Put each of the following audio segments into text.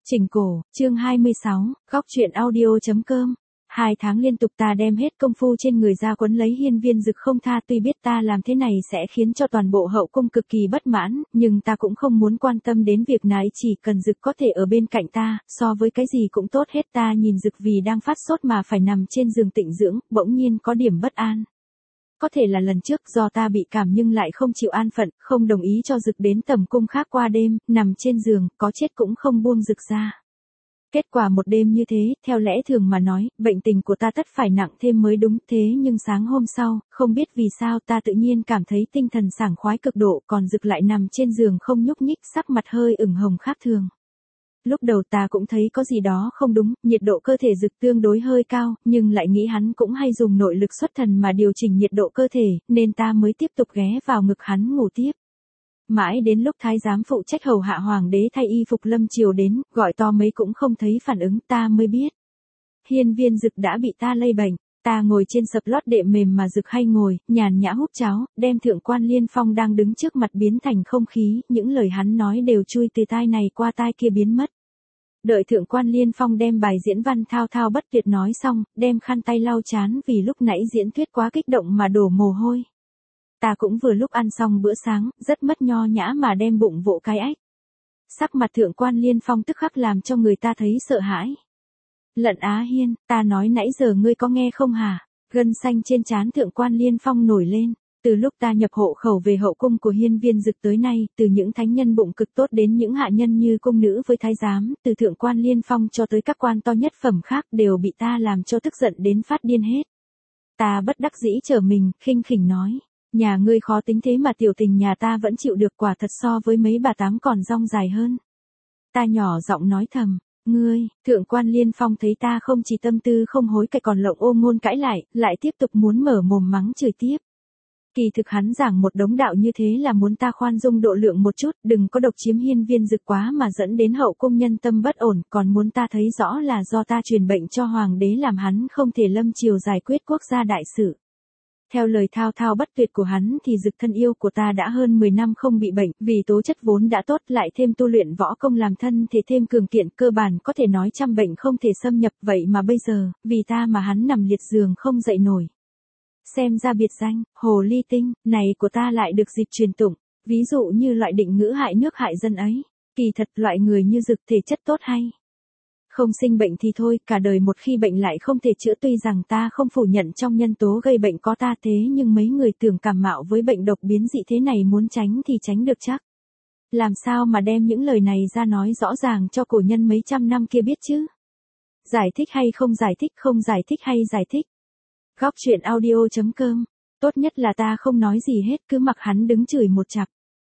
Chỉnh cổ, chương 26, góc truyện audio.com. 2 tháng liên tục ta đem hết công phu trên người ra quấn lấy Hiên Viên Dực không tha, tuy biết ta làm thế này sẽ khiến cho toàn bộ hậu cung cực kỳ bất mãn, nhưng ta cũng không muốn quan tâm đến việc này, chỉ cần Dực có thể ở bên cạnh ta, so với cái gì cũng tốt hết. Ta nhìn Dực vì đang phát sốt mà phải nằm trên giường tịnh dưỡng, bỗng nhiên có điểm bất an. Có thể là lần trước do ta bị cảm nhưng lại không chịu an phận, không đồng ý cho Dực đến tầm cung khác qua đêm, nằm trên giường, có chết cũng không buông Dực ra. Kết quả một đêm như thế, theo lẽ thường mà nói, bệnh tình của ta tất phải nặng thêm mới đúng, thế nhưng sáng hôm sau, không biết vì sao ta tự nhiên cảm thấy tinh thần sảng khoái cực độ, còn Dực lại nằm trên giường không nhúc nhích, sắc mặt hơi ửng hồng khác thường. Lúc đầu ta cũng thấy có gì đó không đúng, nhiệt độ cơ thể Dực tương đối hơi cao, nhưng lại nghĩ hắn cũng hay dùng nội lực xuất thần mà điều chỉnh nhiệt độ cơ thể, nên ta mới tiếp tục ghé vào ngực hắn ngủ tiếp. Mãi đến lúc thái giám phụ trách hầu hạ hoàng đế thay y phục lâm triều đến, gọi to mấy cũng không thấy phản ứng, ta mới biết. Hiên Viên Dực đã bị ta lây bệnh. Ta ngồi trên sập lót đệm mềm mà Dực hay ngồi, nhàn nhã húp cháo, đem Thượng quan Liên Phong đang đứng trước mặt biến thành không khí, những lời hắn nói đều chui từ tai này qua tai kia biến mất. Đợi Thượng quan Liên Phong đem bài diễn văn thao thao bất tuyệt nói xong, đem khăn tay lau chán vì lúc nãy diễn thuyết quá kích động mà đổ mồ hôi. Ta cũng vừa lúc ăn xong bữa sáng, rất mất nho nhã mà đem bụng vỗ cái ách. Sắc mặt Thượng quan Liên Phong tức khắc làm cho người ta thấy sợ hãi. Lận Á Hiên, ta nói nãy giờ ngươi có nghe không hả? Gân xanh trên trán Thượng quan Liên Phong nổi lên. Từ lúc ta nhập hộ khẩu về hậu cung của Hiên Viên Dực tới nay, từ những thánh nhân bụng cực tốt đến những hạ nhân như cung nữ với thái giám, từ Thượng quan Liên Phong cho tới các quan to nhất phẩm khác đều bị ta làm cho tức giận đến phát điên hết. Ta bất đắc dĩ trở mình, khinh khỉnh nói. Nhà ngươi khó tính thế mà tiểu tình nhà ta vẫn chịu được, quả thật so với mấy bà tám còn rong dài hơn. Ta nhỏ giọng nói thầm, ngươi, Thượng quan Liên Phong thấy ta không chỉ tâm tư không hối cải còn lộng ô ngôn cãi lại tiếp tục muốn mở mồm mắng chửi tiếp. Kỳ thực hắn giảng một đống đạo như thế là muốn ta khoan dung độ lượng một chút, đừng có độc chiếm Hiên Viên Dực quá mà dẫn đến hậu cung nhân tâm bất ổn, còn muốn ta thấy rõ là do ta truyền bệnh cho hoàng đế làm hắn không thể lâm triều giải quyết quốc gia đại sự. Theo lời thao thao bất tuyệt của hắn thì Dực thân yêu của ta đã hơn 10 năm không bị bệnh, vì tố chất vốn đã tốt lại thêm tu luyện võ công làm thân thể thêm cường kiện, cơ bản có thể nói trăm bệnh không thể xâm nhập, vậy mà bây giờ, vì ta mà hắn nằm liệt giường không dậy nổi. Xem ra biệt danh, hồ ly tinh, này của ta lại được dịch truyền tụng, ví dụ như loại định ngữ hại nước hại dân ấy, kỳ thật loại người như Dực thể chất tốt hay. Không sinh bệnh thì thôi, cả đời một khi bệnh lại không thể chữa, tuy rằng ta không phủ nhận trong nhân tố gây bệnh có ta, thế nhưng mấy người tưởng cảm mạo với bệnh độc biến dị thế này muốn tránh thì tránh được chắc. Làm sao mà đem những lời này ra nói rõ ràng cho cổ nhân mấy trăm năm kia biết chứ? Giải thích hay không giải thích, không giải thích hay giải thích? Góc truyện audio.com. Tốt nhất là ta không nói gì hết, cứ mặc hắn đứng chửi một chặp.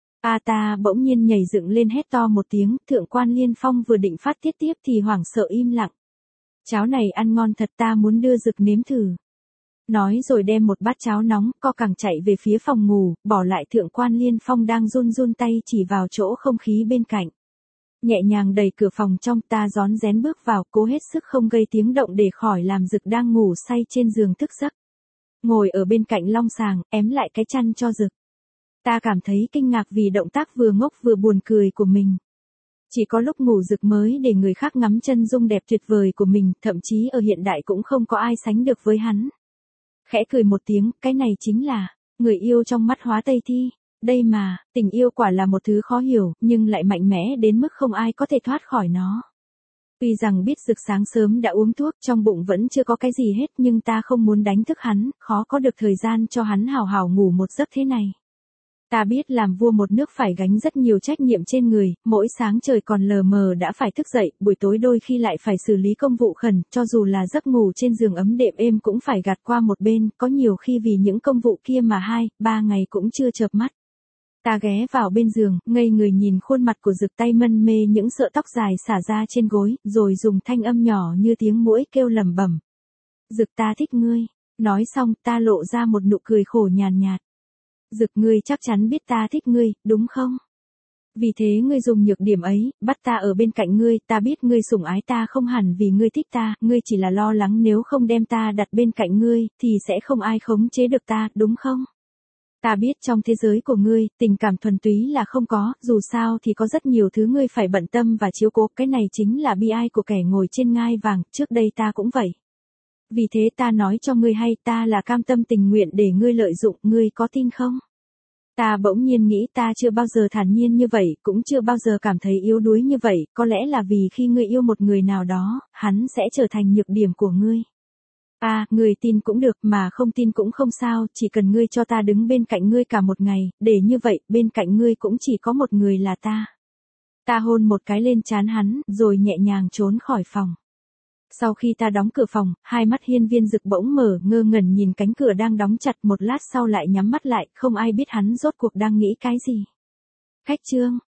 Ta bỗng nhiên nhảy dựng lên hét to một tiếng, Thượng quan Liên Phong vừa định phát tiết tiếp thì hoảng sợ im lặng. Cháo này ăn ngon thật, ta muốn đưa Dực nếm thử. Nói rồi đem một bát cháo nóng, co cẳng chạy về phía phòng ngủ, bỏ lại Thượng quan Liên Phong đang run tay chỉ vào chỗ không khí bên cạnh. Nhẹ nhàng đẩy cửa phòng trong, ta rón rén bước vào, cố hết sức không gây tiếng động để khỏi làm Dực đang ngủ say trên giường thức giấc. Ngồi ở bên cạnh long sàng, ém lại cái chăn cho Dực. Ta cảm thấy kinh ngạc vì động tác vừa ngốc vừa buồn cười của mình. Chỉ có lúc ngủ Dực mới để người khác ngắm chân dung đẹp tuyệt vời của mình, thậm chí ở hiện đại cũng không có ai sánh được với hắn. Khẽ cười một tiếng, cái này chính là người yêu trong mắt Hóa Tây Thi. Đây mà, tình yêu quả là một thứ khó hiểu, nhưng lại mạnh mẽ đến mức không ai có thể thoát khỏi nó. Tuy rằng biết Dực sáng sớm đã uống thuốc, trong bụng vẫn chưa có cái gì hết, nhưng ta không muốn đánh thức hắn, khó có được thời gian cho hắn hào hào ngủ một giấc thế này. Ta biết làm vua một nước phải gánh rất nhiều trách nhiệm trên người, mỗi sáng trời còn lờ mờ đã phải thức dậy, buổi tối đôi khi lại phải xử lý công vụ khẩn, cho dù là giấc ngủ trên giường ấm đệm êm cũng phải gạt qua một bên, có nhiều khi vì những công vụ kia mà 2-3 ngày cũng chưa chợp mắt. Ta ghé vào bên giường, ngây người nhìn khuôn mặt của Dực, tay mân mê những sợi tóc dài xả ra trên gối, rồi dùng thanh âm nhỏ như tiếng muỗi kêu lẩm bẩm. Dực, ta thích ngươi. Nói xong, ta lộ ra một nụ cười khổ nhàn nhạt. Dực, ngươi chắc chắn biết ta thích ngươi, đúng không? Vì thế ngươi dùng nhược điểm ấy, bắt ta ở bên cạnh ngươi, ta biết ngươi sủng ái ta không hẳn vì ngươi thích ta, ngươi chỉ là lo lắng nếu không đem ta đặt bên cạnh ngươi, thì sẽ không ai khống chế được ta, đúng không? Ta biết trong thế giới của ngươi, tình cảm thuần túy là không có, dù sao thì có rất nhiều thứ ngươi phải bận tâm và chiếu cố, cái này chính là bi ai của kẻ ngồi trên ngai vàng, trước đây ta cũng vậy. Vì thế ta nói cho ngươi hay, ta là cam tâm tình nguyện để ngươi lợi dụng, ngươi có tin không? Ta bỗng nhiên nghĩ ta chưa bao giờ thản nhiên như vậy, cũng chưa bao giờ cảm thấy yếu đuối như vậy, có lẽ là vì khi ngươi yêu một người nào đó, hắn sẽ trở thành nhược điểm của ngươi. Ngươi tin cũng được mà không tin cũng không sao, chỉ cần ngươi cho ta đứng bên cạnh ngươi cả một ngày, để như vậy, bên cạnh ngươi cũng chỉ có một người là ta. Ta hôn một cái lên trán hắn, rồi nhẹ nhàng trốn khỏi phòng. Sau khi ta đóng cửa phòng, hai mắt Hiên Viên Dực bỗng mở, ngơ ngẩn nhìn cánh cửa đang đóng chặt, một lát sau lại nhắm mắt lại, không ai biết hắn rốt cuộc đang nghĩ cái gì. Khách trương.